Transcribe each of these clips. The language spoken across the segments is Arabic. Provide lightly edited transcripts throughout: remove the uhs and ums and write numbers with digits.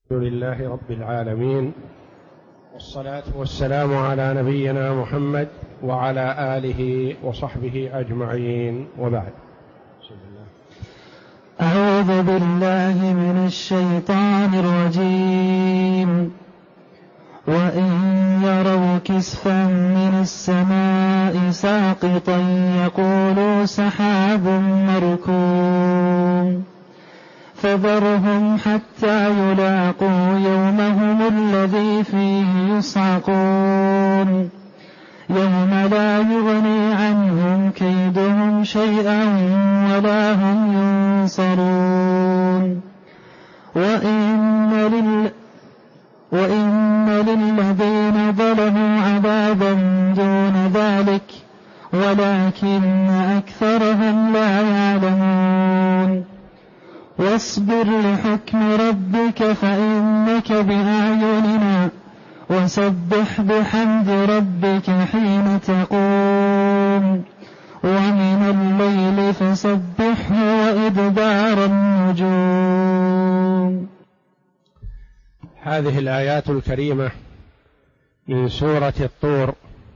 الحمد لله رب العالمين، والصلاة والسلام على نبينا محمد وعلى آله وصحبه أجمعين، وبعد. أعوذ بالله من الشيطان الرجيم. وإن يروا كسفا من السماء ساقطا يقولوا سحاب مركوم فذرهم حتى يلاقوا يومهم الذي فيه يصعقون يوم لا يغني عنهم كيدهم شيئا ولا هم ينصرون. وإن للذين ظلموا عذابا دون ذلك ولكن أكثرهم لا يعلمون. واصبر لحكم ربك فإنك بأعيننا وسبح بحمد ربك حين تقوم ومن الليل فسبحه وإدبار النجوم. هذه الآيات الكريمة من سورة الطور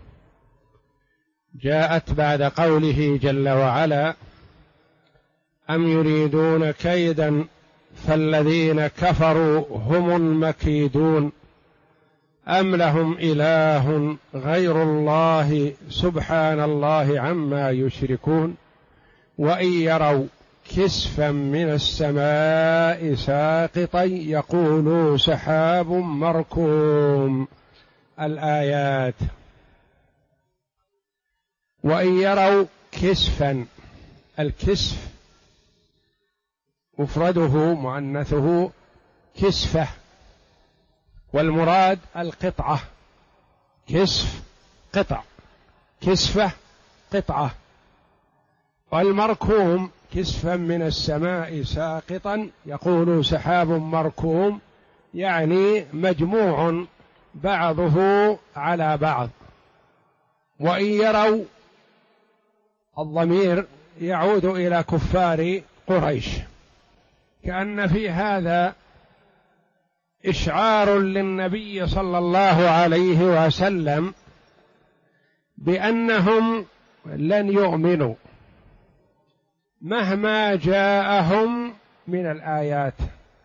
جاءت بعد قوله جل وعلا: أم يريدون كيدا فالذين كفروا هم المكيدون أم لهم إله غير الله سبحان الله عما يشركون. وإن يروا كسفا من السماء ساقطا يقولوا سحاب مركوم. الآيات. وإن يروا كسفا، الكسف مفرده مؤنثه كسفة، والمراد القطعة. كسف قطع، كسفة قطعة. والمركوم كسفا من السماء ساقطا يقول سحاب مركوم، يعني مجموع بعضه على بعض. وإن يروا، الضمير يعود إلى كفار قريش، كأن في هذا إشعار للنبي صلى الله عليه وسلم بأنهم لن يؤمنوا مهما جاءهم من الآيات،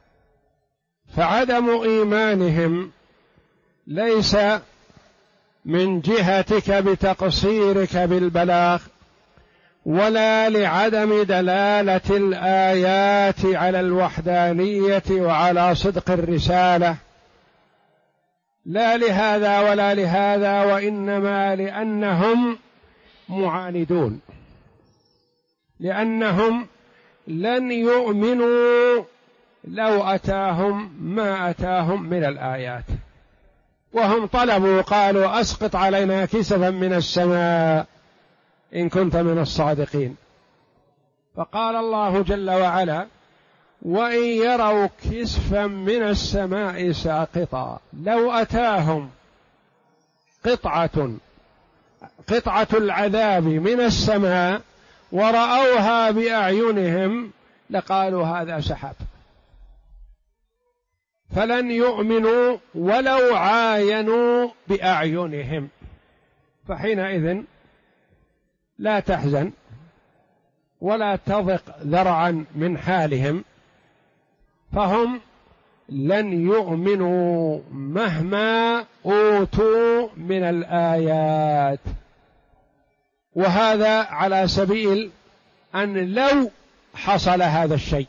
فعدم إيمانهم ليس من جهتك بتقصيرك بالبلاغ، ولا لعدم دلالة الآيات على الوحدانية وعلى صدق الرسالة، لا لهذا ولا لهذا، وإنما لأنهم معاندون، لأنهم لن يؤمنوا لو أتاهم ما أتاهم من الآيات. وهم طلبوا، قالوا أسقط علينا كسفا من السماء إن كنت من الصادقين. فقال الله جل وعلا: وإن يروا كسفا من السماء ساقطا، لو أتاهم قطعة العذاب من السماء ورأوها بأعينهم لقالوا هذا سحاب، فلن يؤمنوا ولو عاينوا بأعينهم. فحينئذ لا تحزن ولا تضق ذرعا من حالهم، فهم لن يؤمنوا مهما أوتوا من الآيات. وهذا على سبيل أن لو حصل هذا الشيء،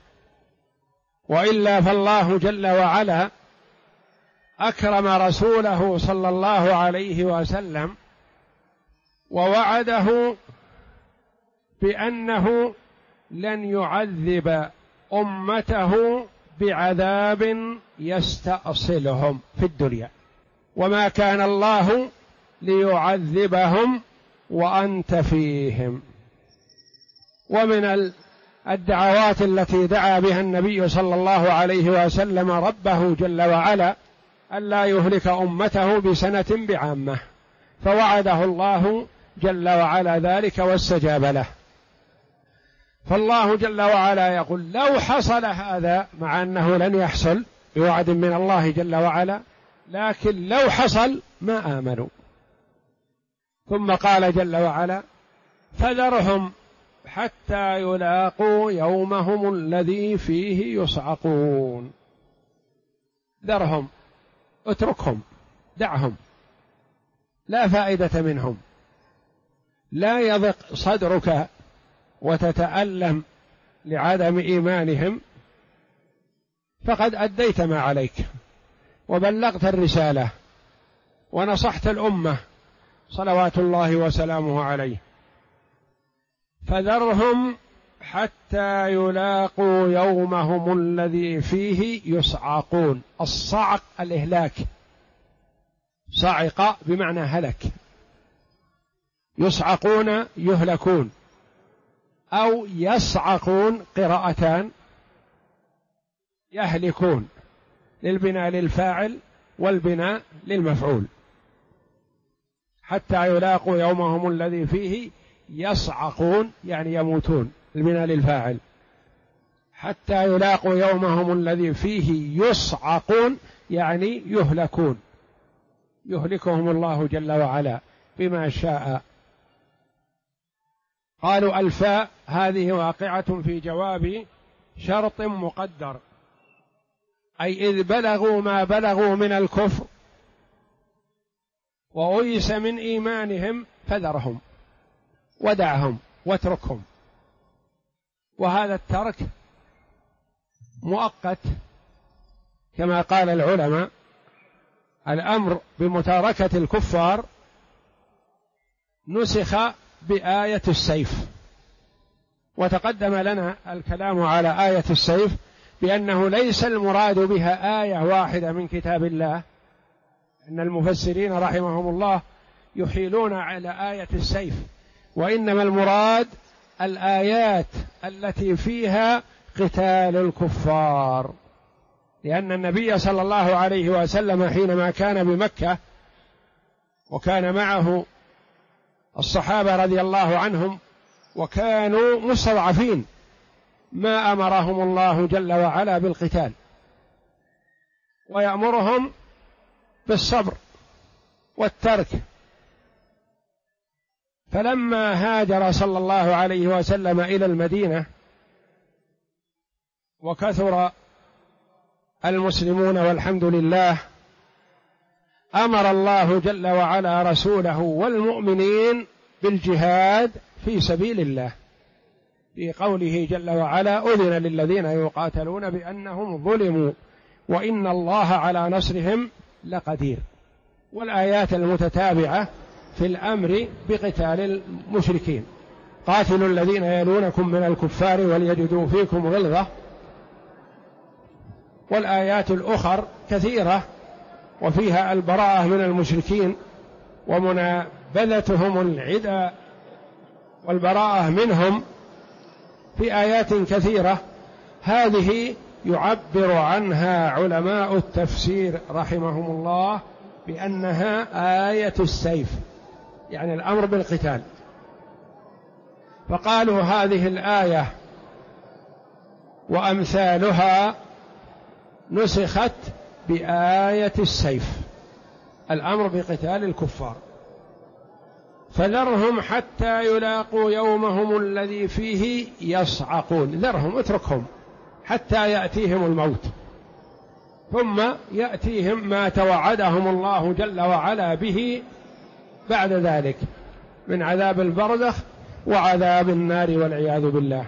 وإلا فالله جل وعلا أكرم رسوله صلى الله عليه وسلم ووعده بأنه لن يعذب أمته بعذاب يستأصلهم في الدنيا، وما كان الله ليعذبهم وأنت فيهم. ومن الدعوات التي دعا بها النبي صلى الله عليه وسلم ربه جل وعلا ألا يهلك أمته بسنة بعامة، فوعده الله جل وعلا ذلك واستجاب له. فالله جل وعلا يقول لو حصل هذا، مع أنه لن يحصل، بوعد من الله جل وعلا، لكن لو حصل ما آمنوا. ثم قال جل وعلا: فذرهم حتى يلاقوا يومهم الذي فيه يصعقون. ذرهم، اتركهم، دعهم، لا فائدة منهم. لا يضق صدرك وتتألم لعدم إيمانهم، فقد أديت ما عليك وبلغت الرسالة ونصحت الأمة صلوات الله وسلامه عليه. فذرهم حتى يلاقوا يومهم الذي فيه يصعقون. الصعق الإهلاك، صعق بمعنى هلك، يصعقون يهلكون، أو يصعقون قراءتان، يهلكون للبناء للفاعل والبناء للمفعول. حتى يلاقوا يومهم الذي فيه يصعقون يعني يموتون، البناء للفاعل. حتى يلاقوا يومهم الذي فيه يصعقون يعني يهلكون، يهلكهم الله جل وعلا بما شاء. قالوا الفاء هذه واقعة في جواب شرط مقدر، أي إذ بلغوا ما بلغوا من الكفر وأيس من إيمانهم فذرهم ودعهم واتركهم. وهذا الترك مؤقت، كما قال العلماء: الأمر بمتاركة الكفار نسخ بآية السيف. وتقدم لنا الكلام على آية السيف بأنه ليس المراد بها آية واحدة من كتاب الله، إن المفسرين رحمهم الله يحيلون على آية السيف، وإنما المراد الآيات التي فيها قتال الكفار. لأن النبي صلى الله عليه وسلم حينما كان بمكة وكان معه الصحابة رضي الله عنهم وكانوا مستضعفين، ما أمرهم الله جل وعلا بالقتال، ويأمرهم بالصبر والترك. فلما هاجر صلى الله عليه وسلم إلى المدينة وكثر المسلمون والحمد لله، أمر الله جل وعلا رسوله والمؤمنين بالجهاد في سبيل الله، في قوله جل وعلا: أذن للذين يقاتلون بأنهم ظلموا وإن الله على نصرهم لقدير. والآيات المتتابعة في الأمر بقتال المشركين: قاتلوا الذين يلونكم من الكفار وليجدوا فيكم غلظة. والآيات الأخر كثيرة وفيها البراءة من المشركين ومنابذتهم العدى والبراءة منهم في آيات كثيرة. هذه يعبر عنها علماء التفسير رحمهم الله بأنها آية السيف، يعني الأمر بالقتال. فقالوا هذه الآية وأمثالها نسخت بآية السيف، الأمر بقتال الكفار. فذرهم حتى يلاقوا يومهم الذي فيه يصعقون. ذرهم، اتركهم حتى يأتيهم الموت، ثم يأتيهم ما توعدهم الله جل وعلا به بعد ذلك من عذاب البرزخ وعذاب النار والعياذ بالله.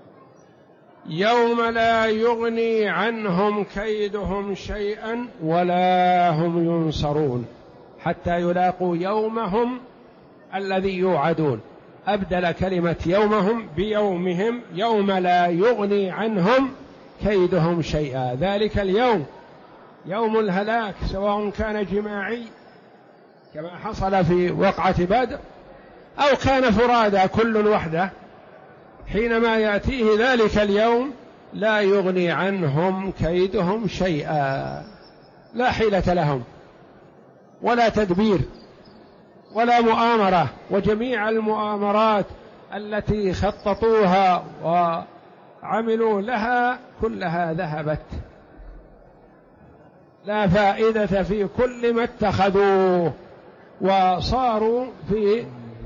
يوم لا يغني عنهم كيدهم شيئا ولا هم ينصرون. حتى يلاقوا يومهم الذي يوعدون، أبدل كلمة يومهم بيومهم، يوم لا يغني عنهم كيدهم شيئا. ذلك اليوم يوم الهلاك، سواء كان جماعي كما حصل في وقعة بدر أو كان فرادى كل وحده، حينما يأتيه ذلك اليوم لا يغني عنهم كيدهم شيئا، لا حيلة لهم ولا تدبير ولا مؤامرة، وجميع المؤامرات التي خططوها وعملوا لها كلها ذهبت. لا فائدة في كل ما اتخذوه، وصاروا في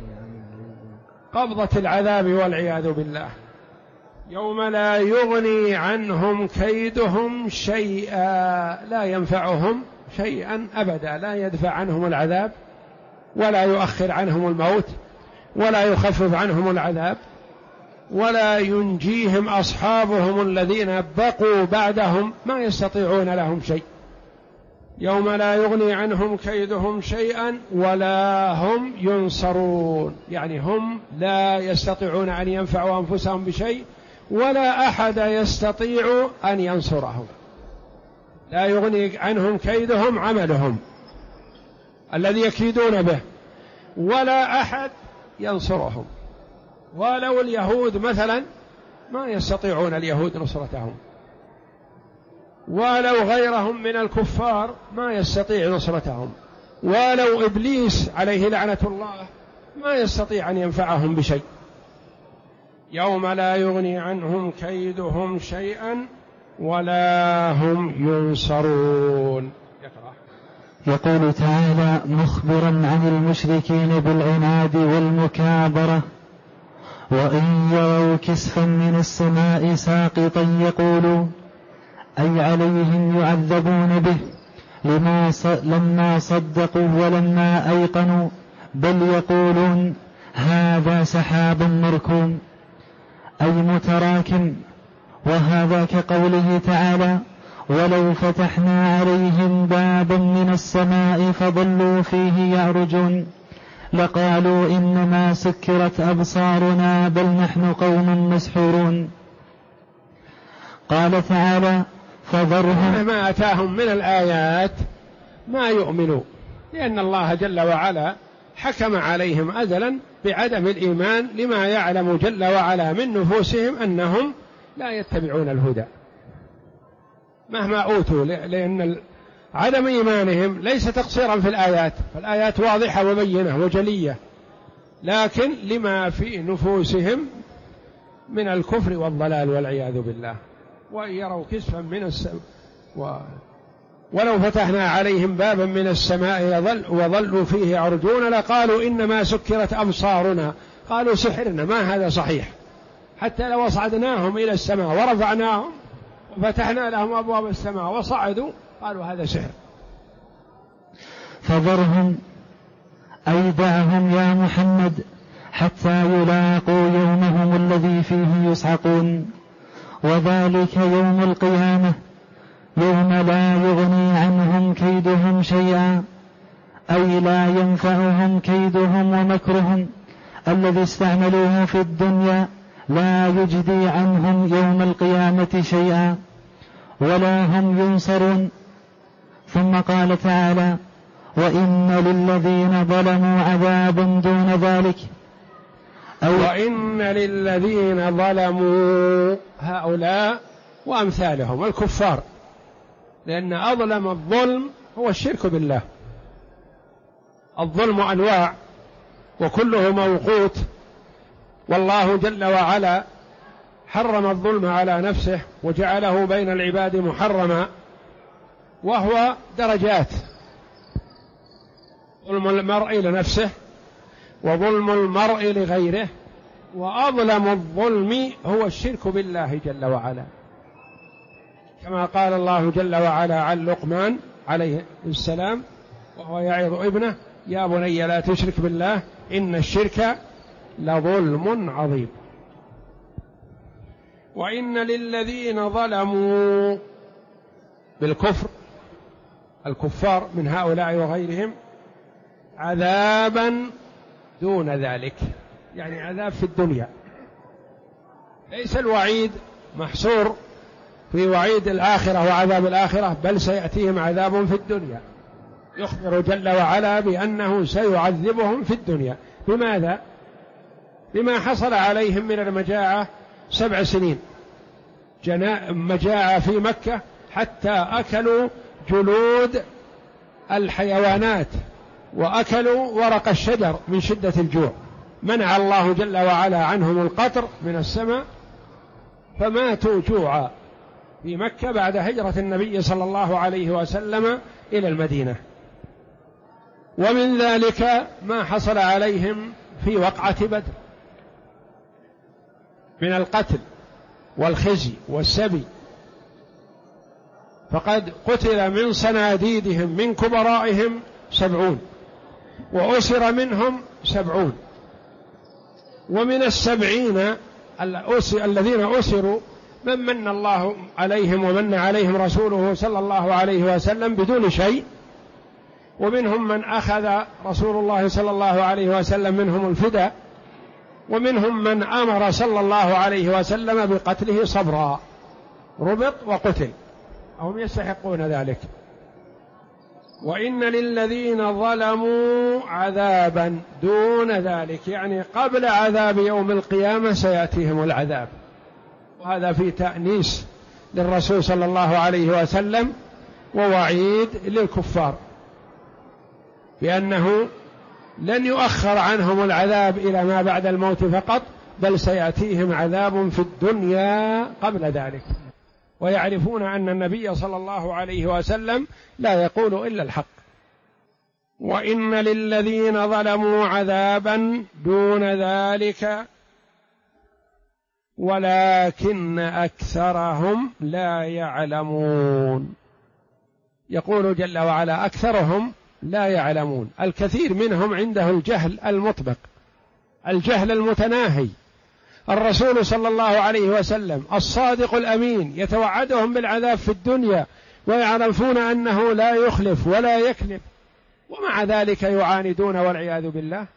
قبضة العذاب والعياذ بالله. يوم لا يغني عنهم كيدهم شيئا، لا ينفعهم شيئا أبدا، لا يدفع عنهم العذاب ولا يؤخر عنهم الموت ولا يخفف عنهم العذاب ولا ينجيهم أصحابهم الذين بقوا بعدهم، ما يستطيعون لهم شيء. يوم لا يغني عنهم كيدهم شيئا ولا هم ينصرون، يعني هم لا يستطيعون أن ينفعوا أنفسهم بشيء ولا أحد يستطيع أن ينصرهم. لا يغني عنهم كيدهم، عملهم الذي يكيدون به، ولا أحد ينصرهم. ولو اليهود مثلا ما يستطيعون اليهود نصرتهم، ولو غيرهم من الكفار ما يستطيع نصرتهم، ولو إبليس عليه لعنة الله ما يستطيع أن ينفعهم بشيء. يوم لا يغني عنهم كيدهم شيئا ولا هم ينصرون. يقول تعالى مخبرا عن المشركين بالعناد والمكابرة: وإن يروا كسفا من السماء ساقطا يقولوا أي عليهم يعذبون به لما صدقوا ولما أيقنوا بل يقولون هذا سحاب مركوم أي متراكم. وهذا كقوله تعالى: ولو فتحنا عليهم بابا من السماء فظلوا فيه يعرجون لقالوا إنما سكرت أبصارنا بل نحن قوم مسحورون. قال تعالى: فذرهم ما أتاهم من الآيات ما يؤمنوا، لأن الله جل وعلا حكم عليهم أزلا بعدم الإيمان لما يعلم جل وعلا من نفوسهم أنهم لا يتبعون الهدى مهما أوتوا، لأن عدم إيمانهم ليس تقصيرا في الآيات، فالآيات واضحة وبينة وجلية، لكن لما في نفوسهم من الكفر والضلال والعياذ بالله. وإن يروا كسفا من السماء ولو فتحنا عليهم بابا من السماء وظلوا فيه يعرجون لقالوا إنما سكرت أبصارنا، قالوا سحرنا، ما هذا صحيح. حتى لو أصعدناهم إلى السماء ورفعناهم وفتحنا لهم أبواب السماء وصعدوا قالوا هذا سحر. فذرهم أي دعهم يا محمد حتى يلاقوا يومهم الذي فيه يصعقون، وذلك يوم القيامة يوم لا يغني عنهم كيدهم شيئا، أي لا ينفعهم كيدهم ومكرهم الذي استعملوه في الدنيا، لا يجدي عنهم يوم القيامة شيئا ولا هم ينصرون. ثم قال تعالى: وإن للذين ظلموا عذابا دون ذلك، وإن للذين ظلموا هؤلاء وأمثالهم الكفار، لأن أظلم الظلم هو الشرك بالله. الظلم أنواع وكله موقوت، والله جل وعلا حرم الظلم على نفسه وجعله بين العباد محرما، وهو درجات: ظلم المرء لنفسه وظلم المرء لغيره، وأظلم الظلم هو الشرك بالله جل وعلا، كما قال الله جل وعلا عن لقمان عليه السلام وهو يعظ ابنه: يا بني لا تشرك بالله إن الشرك لظلم عظيم. وإن للذين ظلموا بالكفر الكفار من هؤلاء وغيرهم عذابا دون ذلك، يعني عذاب في الدنيا، ليس الوعيد محصور في وعيد الآخرة وعذاب الآخرة، بل سيأتيهم عذاب في الدنيا. يخبر جل وعلا بأنه سيعذبهم في الدنيا. بماذا؟ بما حصل عليهم من المجاعة 7 سنين، مجاعة في مكة حتى أكلوا جلود الحيوانات وأكلوا ورق الشجر من شدة الجوع، منع الله جل وعلا عنهم القطر من السماء فماتوا جوعا، في مكة بعد هجرة النبي صلى الله عليه وسلم إلى المدينة. ومن ذلك ما حصل عليهم في وقعة بدر من القتل والخزي والسبي، فقد قتل من صناديدهم من كبرائهم 70، وأسر منهم 70، ومن 70 الذين أسروا من الله عليهم ومن عليهم رسوله صلى الله عليه وسلم بدون شيء، ومنهم من أخذ رسول الله صلى الله عليه وسلم منهم الفداء، ومنهم من أمر صلى الله عليه وسلم بقتله صبرا، ربط وقتل، هم يستحقون ذلك. وإن للذين ظلموا عذابا دون ذلك، يعني قبل عذاب يوم القيامة سيأتيهم العذاب، وهذا في تأنيس للرسول صلى الله عليه وسلم ووعيد للكفار بأنه لن يؤخر عنهم العذاب إلى ما بعد الموت فقط، بل سيأتيهم عذاب في الدنيا قبل ذلك، ويعرفون أن النبي صلى الله عليه وسلم لا يقول إلا الحق. وإن للذين ظلموا عذابا دون ذلك ولكن أكثرهم لا يعلمون. يقول جل وعلا أكثرهم لا يعلمون، الكثير منهم عنده الجهل المطبق، الجهل المتناهي. الرسول صلى الله عليه وسلم الصادق الأمين يتوعدهم بالعذاب في الدنيا ويعرفون أنه لا يخلف ولا يكذب، ومع ذلك يعاندون والعياذ بالله.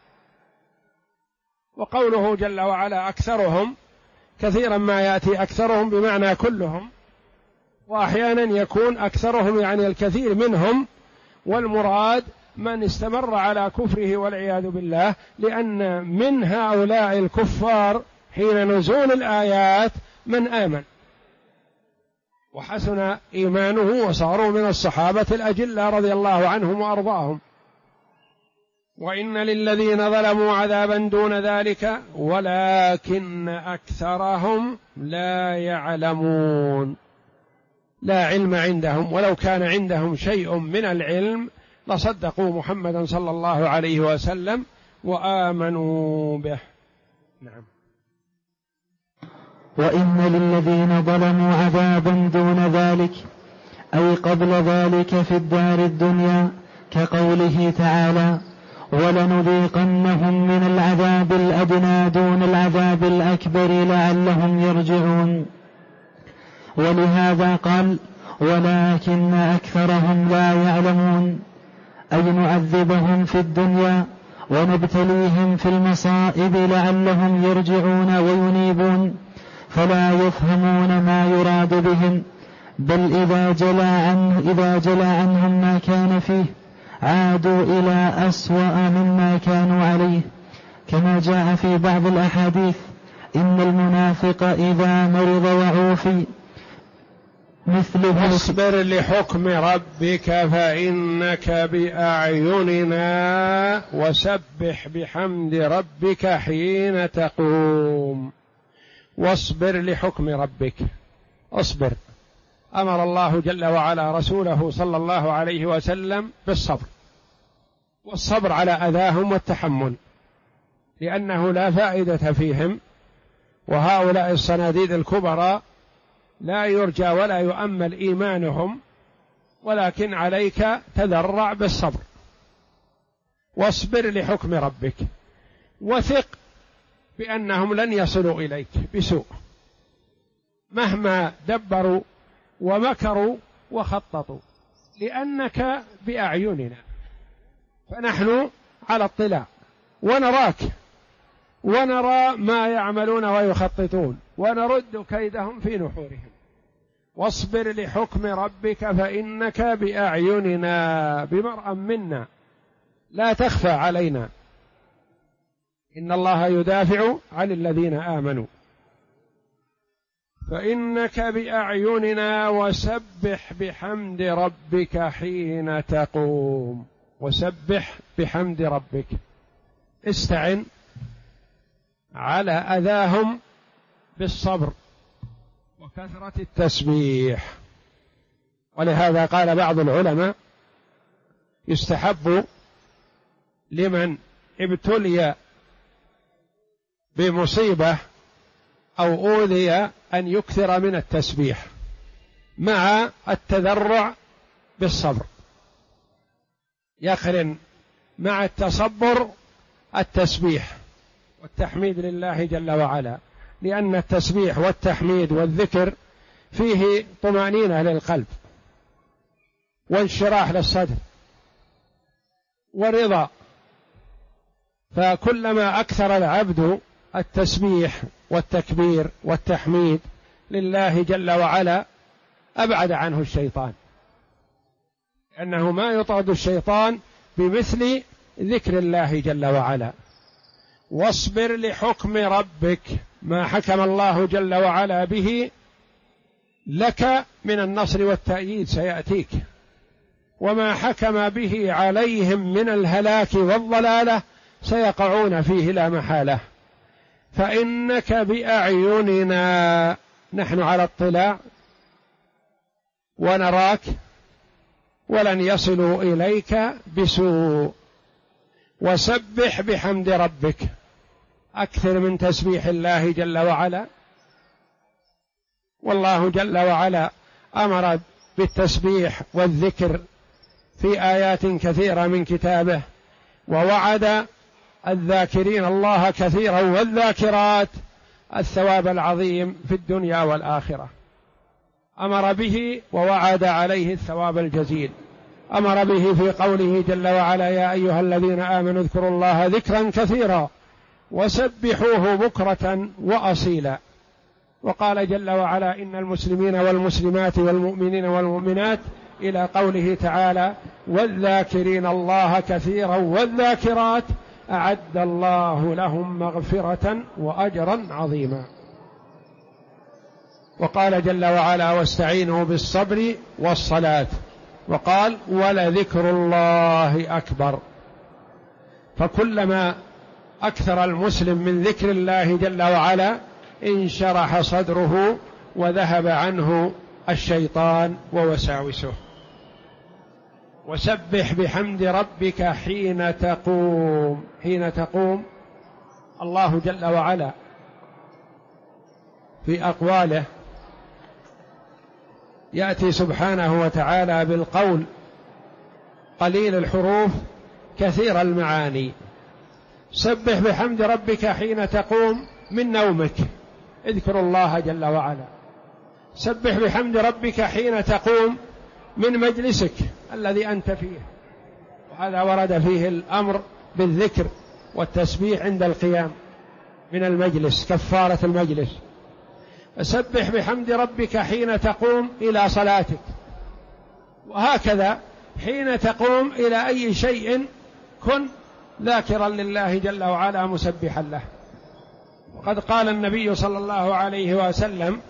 وقوله جل وعلا أكثرهم، كثيرا ما يأتي أكثرهم بمعنى كلهم، وأحيانا يكون أكثرهم يعني الكثير منهم، والمراد من استمر على كفره والعياذ بالله، لأن من هؤلاء الكفار حين نزول الآيات من آمن وحسن إيمانه وصاروا من الصحابة الأجلة رضي الله عنهم وأرضاهم. وإن للذين ظلموا عذابا دون ذلك ولكن أكثرهم لا يعلمون، لا علم عندهم، ولو كان عندهم شيء من العلم لصدقوا محمدا صلى الله عليه وسلم وآمنوا به. نعم. وإن للذين ظلموا عذابا دون ذلك أي قبل ذلك في الدار الدنيا، كقوله تعالى ولنذيقنهم من العذاب الأدنى دون العذاب الأكبر لعلهم يرجعون. ولهذا قال ولكن أكثرهم لا يعلمون، أي نعذبهم في الدنيا ونبتليهم في المصائب لعلهم يرجعون وينيبون، فلا يفهمون ما يراد بهم، بل إذا جلى عنهم ما كان فيه عادوا إلى أسوأ مما كانوا عليه، كما جاء في بعض الأحاديث إن المنافق إذا مرض وعوفي مثله. واصبر لحكم ربك فإنك بأعيننا وسبح بحمد ربك حين تقوم. واصبر لحكم ربك، اصبر. أمر الله جل وعلا رسوله صلى الله عليه وسلم بالصبر، والصبر على أذاهم والتحمل، لأنه لا فائدة فيهم، وهؤلاء الصناديد الكبرى لا يرجى ولا يؤمل إيمانهم، ولكن عليك تذرع بالصبر. واصبر لحكم ربك، وثق بأنهم لن يصلوا إليك بسوء مهما دبروا ومكروا وخططوا، لأنك بأعيننا، فنحن على اطلاع ونراك ونرى ما يعملون ويخططون ونرد كيدهم في نحورهم. واصبر لحكم ربك فإنك بأعيننا، بمرأى منا لا تخفى علينا، إن الله يدافع عن الذين آمنوا. فإنك بأعيننا وسبح بحمد ربك حين تقوم. وسبح بحمد ربك، استعن على أذاهم بالصبر وكثرة التسبيح. ولهذا قال بعض العلماء يستحب لمن ابتلي بمصيبة أو أوذي أن يكثر من التسبيح مع التذرع بالصبر، يقرن مع التصبر التسبيح والتحميد لله جل وعلا، لأن التسبيح والتحميد والذكر فيه طمأنينة للقلب وانشراح للصدر ورضا، فكلما أكثر العبد التسبيح والتكبير والتحميد لله جل وعلا أبعد عنه الشيطان، لأنه ما يطرد الشيطان بمثل ذكر الله جل وعلا. واصبر لحكم ربك، ما حكم الله جل وعلا به لك من النصر والتأييد سيأتيك، وما حكم به عليهم من الهلاك والضلالة سيقعون فيه لا محالة. فإنك بأعيننا، نحن على اطلاع ونراك ولن يصلوا إليك بسوء. وسبح بحمد ربك، أكثر من تسبيح الله جل وعلا. والله جل وعلا أمر بالتسبيح والذكر في آيات كثيرة من كتابه، ووعد الذاكرين الله كثيرا والذاكرات الثواب العظيم في الدنيا والآخرة. أمر به ووعد عليه الثواب الجزيل. أمر به في قوله جل وعلا: يا أيها الذين آمنوا اذكروا الله ذكرا كثيرا وسبحوه بكرة وأصيلا. وقال جل وعلا: إن المسلمين والمسلمات والمؤمنين والمؤمنات، إلى قوله تعالى: والذاكرين الله كثيرا والذاكرات أعد الله لهم مغفرة وأجرا عظيما. وقال جل وعلا: واستعينوا بالصبر والصلاة. وقال: ولذكر الله أكبر. فكلما أكثر المسلم من ذكر الله جل وعلا انشرح صدره وذهب عنه الشيطان ووساوسه. وسبح بحمد ربك حين تقوم. حين تقوم الله جل وعلا في أقواله يأتي سبحانه وتعالى بالقول قليل الحروف كثير المعاني. سبح بحمد ربك حين تقوم من نومك، اذكر الله جل وعلا. سبح بحمد ربك حين تقوم من مجلسك الذي أنت فيه، وهذا ورد فيه الأمر بالذكر والتسبيح عند القيام من المجلس، كفارة المجلس. فسبح بحمد ربك حين تقوم إلى صلاتك، وهكذا حين تقوم إلى أي شيء كن ذاكرا لله جل وعلا مسبحا له. وقد قال النبي صلى الله عليه وسلم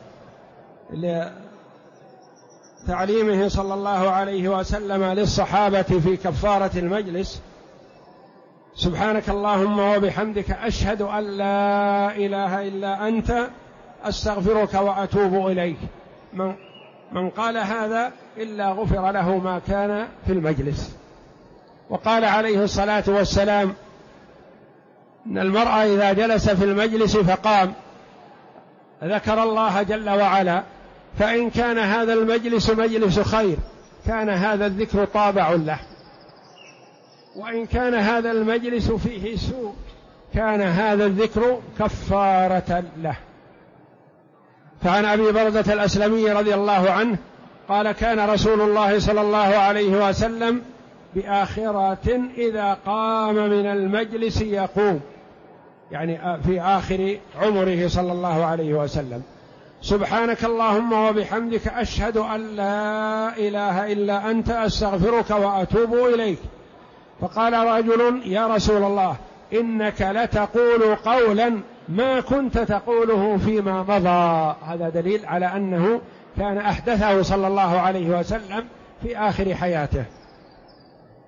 لتعليمه صلى الله عليه وسلم للصحابة في كفارة المجلس: سبحانك اللهم وبحمدك أشهد أن لا إله إلا أنت أستغفرك وأتوب إليك. من قال هذا إلا غفر له ما كان في المجلس. وقال عليه الصلاة والسلام: إن المرء إذا جلس في المجلس فقام ذكر الله جل وعلا، فإن كان هذا المجلس مجلس خير كان هذا الذكر طابع له، وإن كان هذا المجلس فيه سوء كان هذا الذكر كفارة له. فعن أبي بردة الأسلمي رضي الله عنه قال: كان رسول الله صلى الله عليه وسلم بآخرة إذا قام من المجلس يقوم، يعني في آخر عمره صلى الله عليه وسلم: سبحانك اللهم وبحمدك أشهد أن لا إله إلا أنت أستغفرك وأتوب إليك. فقال رجل: يا رسول الله، إنك لتقول قولا ما كنت تقوله فيما مضى. هذا دليل على أنه كان أحدثه صلى الله عليه وسلم في آخر حياته.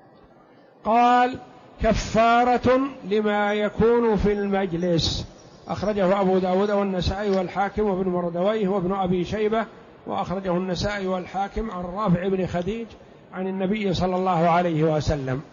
قال: كفارة لما يكون في المجلس أخرجه أبو داود والنسائي والحاكم وابن مردويه وابن أبي شيبة، وأخرجه النسائي والحاكم عن رافع بن خديج عن النبي صلى الله عليه وسلم.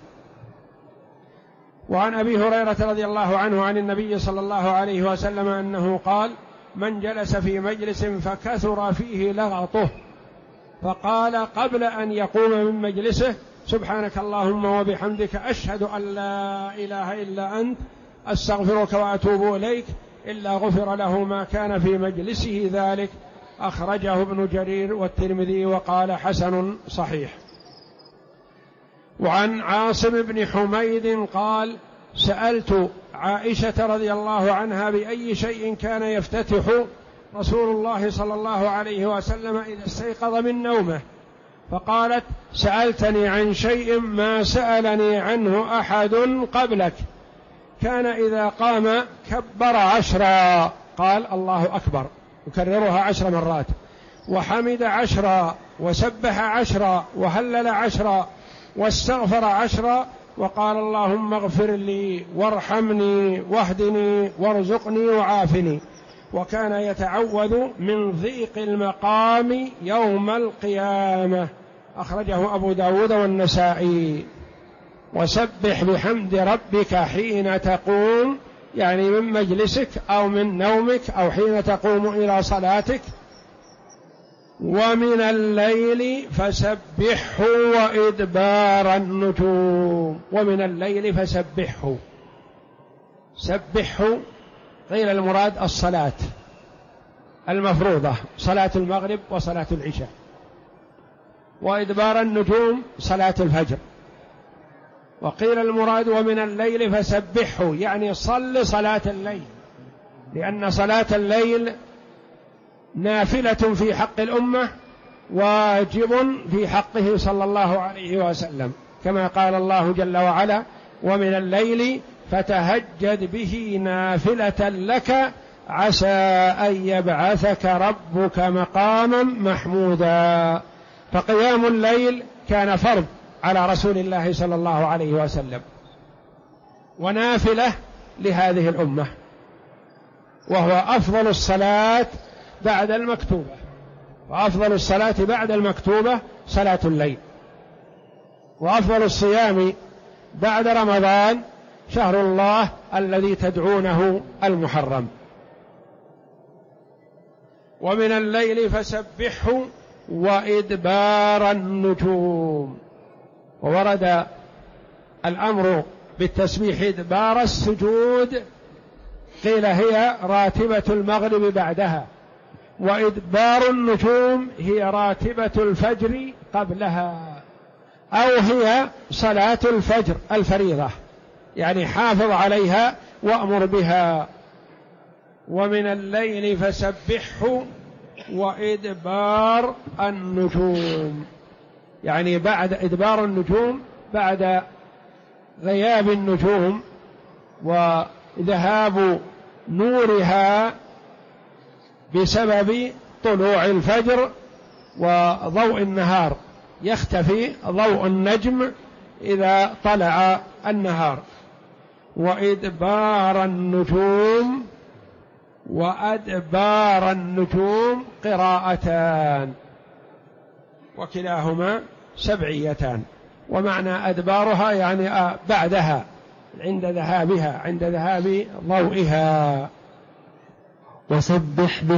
وعن أبي هريرة رضي الله عنه عن النبي صلى الله عليه وسلم أنه قال: من جلس في مجلس فكثر فيه لغطه فقال قبل أن يقوم من مجلسه: سبحانك اللهم وبحمدك أشهد أن لا إله إلا أنت أستغفرك وأتوب إليك، إلا غفر له ما كان في مجلسه ذلك. أخرجه ابن جرير والترمذي وقال حسن صحيح. وعن عاصم بن حميد قال: سألت عائشة رضي الله عنها بأي شيء كان يفتتح رسول الله صلى الله عليه وسلم إذا استيقظ من نومه، فقالت: سألتني عن شيء ما سألني عنه أحد قبلك، كان إذا قام كبر 10، قال الله أكبر يكررها 10 مرات، وحمد 10، وسبح 10، وهلل 10، واستغفر 10، وقال اللهم اغفر لي وارحمني واهدني وارزقني وعافني. وكان يتعوذ من ضيق المقام يوم القيامة. أخرجه أبو داود والنسائي. وسبح بحمد ربك حين تقوم، يعني من مجلسك أو من نومك أو حين تقوم إلى صلاتك. ومن الليل فسبحه وإدبار النجوم. ومن الليل فسبحه، سبحه قيل المراد الصلاة المفروضة، صلاة المغرب وصلاة العشاء. وإدبار النجوم صلاة الفجر. وقيل المراد ومن الليل فسبحه، يعني صل صلاة الليل، لأن صلاة الليل نافلة في حق الأمة، واجب في حقه صلى الله عليه وسلم، كما قال الله جل وعلا: ومن الليل فتهجد به نافلة لك عسى أن يبعثك ربك مقاما محمودا. فقيام الليل كان فرض على رسول الله صلى الله عليه وسلم، ونافلة لهذه الأمة، وهو أفضل الصلاة بعد المكتوبة، وأفضل الصلاة بعد المكتوبة صلاة الليل. وأفضل الصيام بعد رمضان شهر الله الذي تدعونه المحرم. ومن الليل فسبحه وإدبار النجوم. وورد الأمر بالتسبيح إدبار السجود، قيل هي راتبة المغرب بعدها، وإدبار النجوم هي راتبة الفجر قبلها، أو هي صلاة الفجر الفريضة، يعني حافظ عليها وأمر بها. ومن الليل فسبحه وإدبار النجوم، يعني بعد إدبار النجوم، بعد غياب النجوم وذهاب نورها بسبب طلوع الفجر وضوء النهار، يختفي ضوء النجم إذا طلع النهار. وإدبار النجوم، وأدبار النجوم قراءتان، وكلاهما سبعيتان. ومعنى أدبارها يعني بعدها، عند ذهابها، عند ذهاب ضوئها. وسبح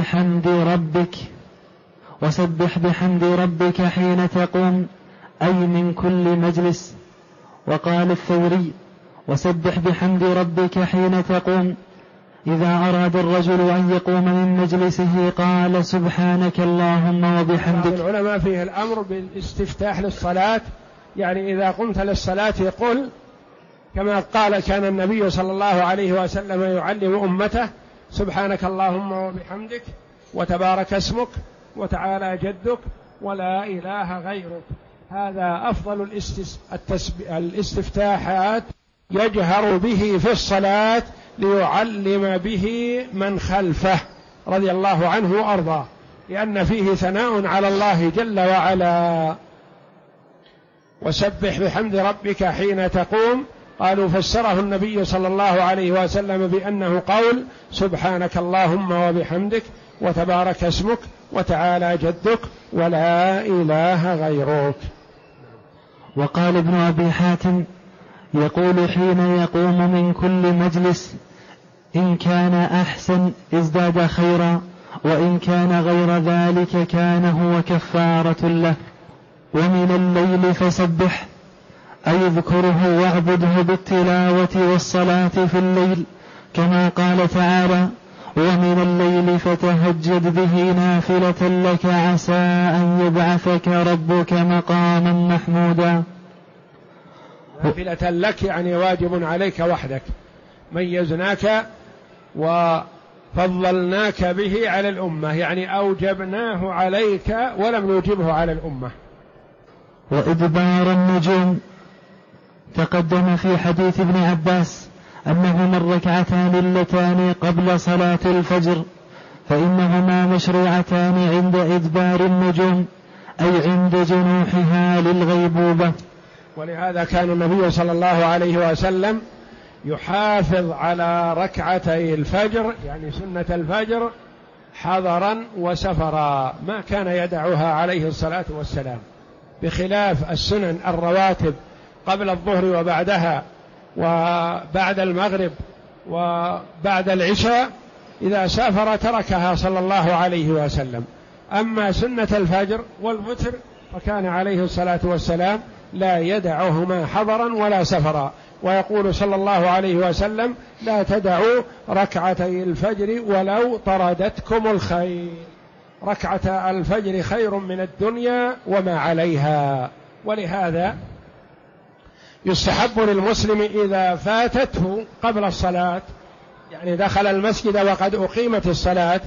بحمد ربك حين تقوم، أي من كل مجلس. وقال الثوري: وسبح بحمد ربك حين تقوم، إذا أراد الرجل أن يقوم من مجلسه قال سبحانك اللهم وبحمدك. العلماء فيه الأمر بالاستفتاح للصلاة، يعني إذا قمت للصلاة قل كما قال كان النبي صلى الله عليه وسلم يعلم أمته: سبحانك اللهم وبحمدك وتبارك اسمك وتعالى جدك ولا إله غيرك. هذا أفضل الاستفتاحات يجهر به في الصلاة ليعلم به من خلفه رضي الله عنه وأرضاه، لأن فيه ثناء على الله جل وعلا. وسبح بحمد ربك حين تقوم، قالوا فسره النبي صلى الله عليه وسلم بأنه قول سبحانك اللهم وبحمدك وتبارك اسمك وتعالى جدك ولا إله غيرك. وقال ابن أبي حاتم يقول حين يقوم من كل مجلس إن كان أحسن ازداد خيرا وإن كان غير ذلك كان هو كفارة له. ومن الليل فسبح أي اذكره واعبده بالتلاوة والصلاة في الليل كما قال تعالى ومن الليل فتهجد به نافلة لك عسى أن يبعثك ربك مقاما محمودا. نافلة لك يعني واجب عليك وحدك، ميزناك وفضلناك به على الأمة، يعني أوجبناه عليك ولم نوجبه على الأمة. وإدبار النجوم تقدم في حديث ابن عباس أنهما الركعتان اللتان قبل صلاة الفجر فإنهما مشروعتان عند إدبار النجوم أي عند جنوحها للغيبوبة. ولهذا كان النبي صلى الله عليه وسلم يحافظ على ركعتي الفجر يعني سنة الفجر حضرا وسفرا، ما كان يدعها عليه الصلاة والسلام، بخلاف السنن الرواتب قبل الظهر وبعدها وبعد المغرب وبعد العشاء إذا سافر تركها صلى الله عليه وسلم. أما سنة الفجر والوتر فكان عليه الصلاة والسلام لا يدعهما حضرا ولا سفرا، ويقول صلى الله عليه وسلم لا تدعوا ركعتي الفجر ولو طردتكم الخير، ركعة الفجر خير من الدنيا وما عليها. ولهذا يستحب للمسلم إذا فاتته قبل الصلاة يعني دخل المسجد وقد أقيمت الصلاة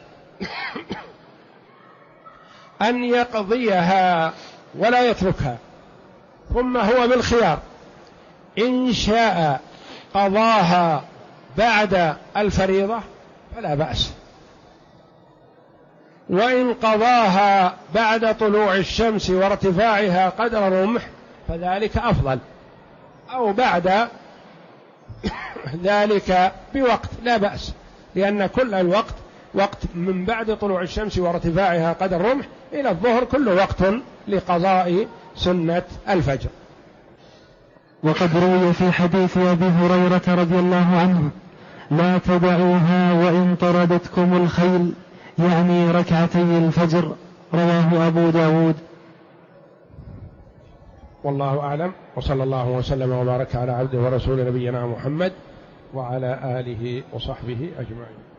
أن يقضيها ولا يتركها، ثم هو بالخيار إن شاء قضاها بعد الفريضة فلا بأس، وإن قضاها بعد طلوع الشمس وارتفاعها قدر الرمح فذلك أفضل، أو بعد ذلك بوقت لا بأس، لأن كل الوقت وقت من بعد طلوع الشمس وارتفاعها قدر الرمح إلى الظهر كل وقت لقضاء سنة الفجر. وقد روي في حديث أبي هريرة رضي الله عنه لا تدعوها وإن طردتكم الخيل يعني ركعتي الفجر، رواه أبو داود. والله أعلم، وصلى الله وسلم وبارك على عبده ورسول نبينا محمد وعلى آله وصحبه أجمعين.